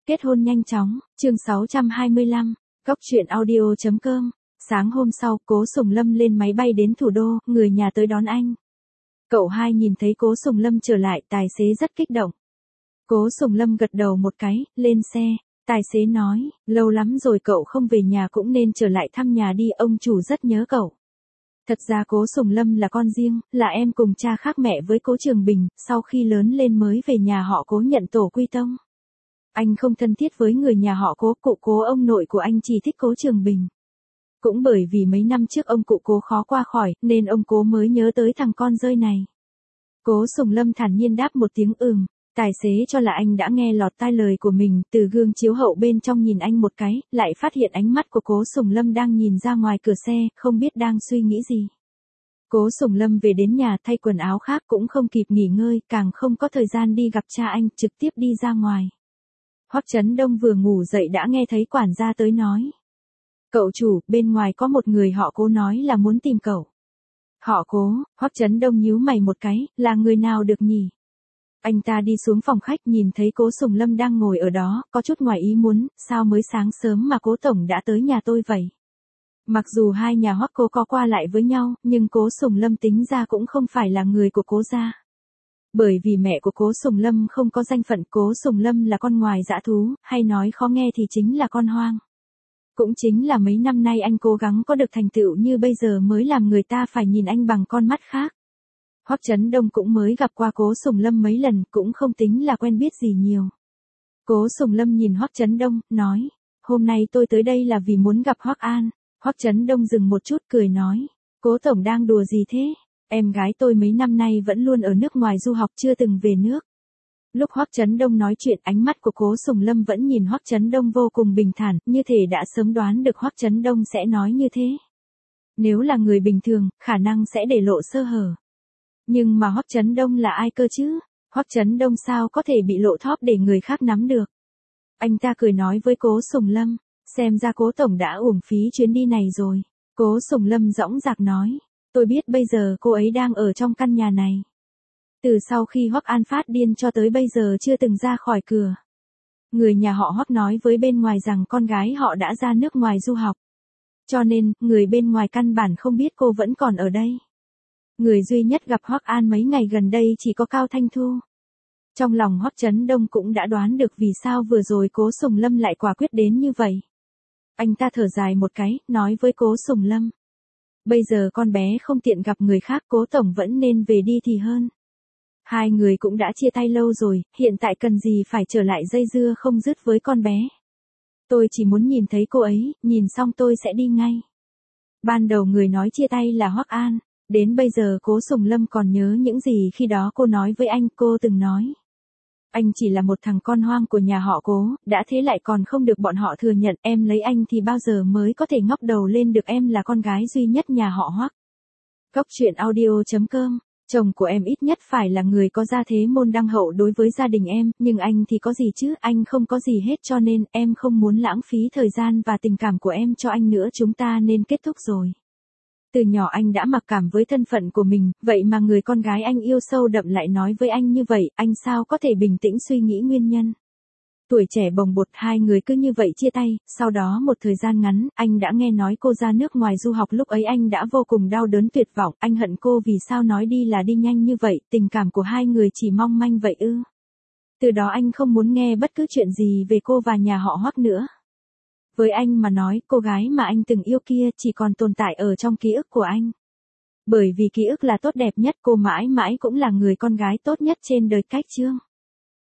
Kết hôn nhanh chóng, chương 625, Cóc truyện audio.com. Sáng hôm sau, Cố Sùng Lâm lên máy bay đến thủ đô, người nhà tới đón anh. Cậu hai nhìn thấy Cố Sùng Lâm trở lại, tài xế rất kích động. Cố Sùng Lâm gật đầu một cái, lên xe. Tài xế nói, lâu lắm rồi cậu không về nhà cũng nên trở lại thăm nhà đi, ông chủ rất nhớ cậu. Thật ra Cố Sùng Lâm là con riêng, là em cùng cha khác mẹ với Cố Trường Bình, sau khi lớn lên mới về nhà họ Cố nhận tổ quy tông. Anh không thân thiết với người nhà họ Cố, cụ Cố ông nội của anh chỉ thích Cố Trường Bình. Cũng bởi vì mấy năm trước ông cụ Cố khó qua khỏi, nên ông Cố mới nhớ tới thằng con rơi này. Cố Sùng Lâm thản nhiên đáp một tiếng tài xế cho là anh đã nghe lọt tai lời của mình, từ gương chiếu hậu bên trong nhìn anh một cái, lại phát hiện ánh mắt của Cố Sùng Lâm đang nhìn ra ngoài cửa xe, không biết đang suy nghĩ gì. Cố Sùng Lâm về đến nhà thay quần áo khác cũng không kịp nghỉ ngơi, càng không có thời gian đi gặp cha anh, trực tiếp đi ra ngoài. Hoắc Chấn Đông vừa ngủ dậy đã nghe thấy quản gia tới nói. Cậu chủ, bên ngoài có một người họ Cố nói là muốn tìm cậu. Họ Cố, Hoắc Chấn Đông nhíu mày một cái, là người nào được nhỉ? Anh ta đi xuống phòng khách nhìn thấy Cố Sùng Lâm đang ngồi ở đó, có chút ngoài ý muốn, sao mới sáng sớm mà Cố Tổng đã tới nhà tôi vậy? Mặc dù hai nhà Hoắc Cố có qua lại với nhau, nhưng Cố Sùng Lâm tính ra cũng không phải là người của Cố gia. Bởi vì mẹ của Cố Sùng Lâm không có danh phận, Cố Sùng Lâm là con ngoài dã thú, hay nói khó nghe thì chính là con hoang. Cũng chính là mấy năm nay anh cố gắng có được thành tựu như bây giờ mới làm người ta phải nhìn anh bằng con mắt khác. Hoắc Chấn Đông cũng mới gặp qua Cố Sùng Lâm mấy lần, cũng không tính là quen biết gì nhiều. Cố Sùng Lâm nhìn Hoắc Chấn Đông, nói, hôm nay tôi tới đây là vì muốn gặp Hoắc An. Hoắc Chấn Đông dừng một chút cười nói, Cố Tổng đang đùa gì thế? Em gái tôi mấy năm nay vẫn luôn ở nước ngoài du học chưa từng về nước. Lúc Hoắc Chấn Đông nói chuyện, ánh mắt của Cố Sùng Lâm vẫn nhìn Hoắc Chấn Đông vô cùng bình thản, như thể đã sớm đoán được Hoắc Chấn Đông sẽ nói như thế. Nếu là người bình thường, khả năng sẽ để lộ sơ hở. Nhưng mà Hoắc Chấn Đông là ai cơ chứ? Hoắc Chấn Đông sao có thể bị lộ thóp để người khác nắm được? Anh ta cười nói với Cố Sùng Lâm, xem ra Cố Tổng đã uổng phí chuyến đi này rồi. Cố Sùng Lâm dõng dạc nói, tôi biết bây giờ cô ấy đang ở trong căn nhà này. Từ sau khi Hoắc An phát điên cho tới bây giờ chưa từng ra khỏi cửa. Người nhà họ Hoắc nói với bên ngoài rằng con gái họ đã ra nước ngoài du học. Cho nên, người bên ngoài căn bản không biết cô vẫn còn ở đây. Người duy nhất gặp Hoắc An mấy ngày gần đây chỉ có Cao Thanh Thu. Trong lòng Hoắc Chấn Đông cũng đã đoán được vì sao vừa rồi Cố Sùng Lâm lại quả quyết đến như vậy. Anh ta thở dài một cái, nói với Cố Sùng Lâm. Bây giờ con bé không tiện gặp người khác, Cố Tổng vẫn nên về đi thì hơn. Hai người cũng đã chia tay lâu rồi, hiện tại cần gì phải trở lại dây dưa không dứt với con bé. Tôi chỉ muốn nhìn thấy cô ấy, nhìn xong tôi sẽ đi ngay. Ban đầu người nói chia tay là Hoắc An, đến bây giờ Cố Sùng Lâm còn nhớ những gì khi đó cô nói với anh, cô từng nói. Anh chỉ là một thằng con hoang của nhà họ Cố, đã thế lại còn không được bọn họ thừa nhận, em lấy anh thì bao giờ mới có thể ngóc đầu lên được, em là con gái duy nhất nhà họ Hoắc. Cóc truyện audio.com. Chồng của em ít nhất phải là người có gia thế môn đăng hậu đối với gia đình em, nhưng anh thì có gì chứ, anh không có gì hết, cho nên em không muốn lãng phí thời gian và tình cảm của em cho anh nữa, chúng ta nên kết thúc rồi. Từ nhỏ anh đã mặc cảm với thân phận của mình, vậy mà người con gái anh yêu sâu đậm lại nói với anh như vậy, anh sao có thể bình tĩnh suy nghĩ nguyên nhân. Tuổi trẻ bồng bột, hai người cứ như vậy chia tay, sau đó một thời gian ngắn, anh đã nghe nói cô ra nước ngoài du học, lúc ấy anh đã vô cùng đau đớn tuyệt vọng, anh hận cô vì sao nói đi là đi nhanh như vậy, tình cảm của hai người chỉ mong manh vậy ư. Từ đó anh không muốn nghe bất cứ chuyện gì về cô và nhà họ Hoắc nữa. Với anh mà nói, cô gái mà anh từng yêu kia chỉ còn tồn tại ở trong ký ức của anh. Bởi vì ký ức là tốt đẹp nhất, cô mãi mãi cũng là người con gái tốt nhất trên đời. Cách chương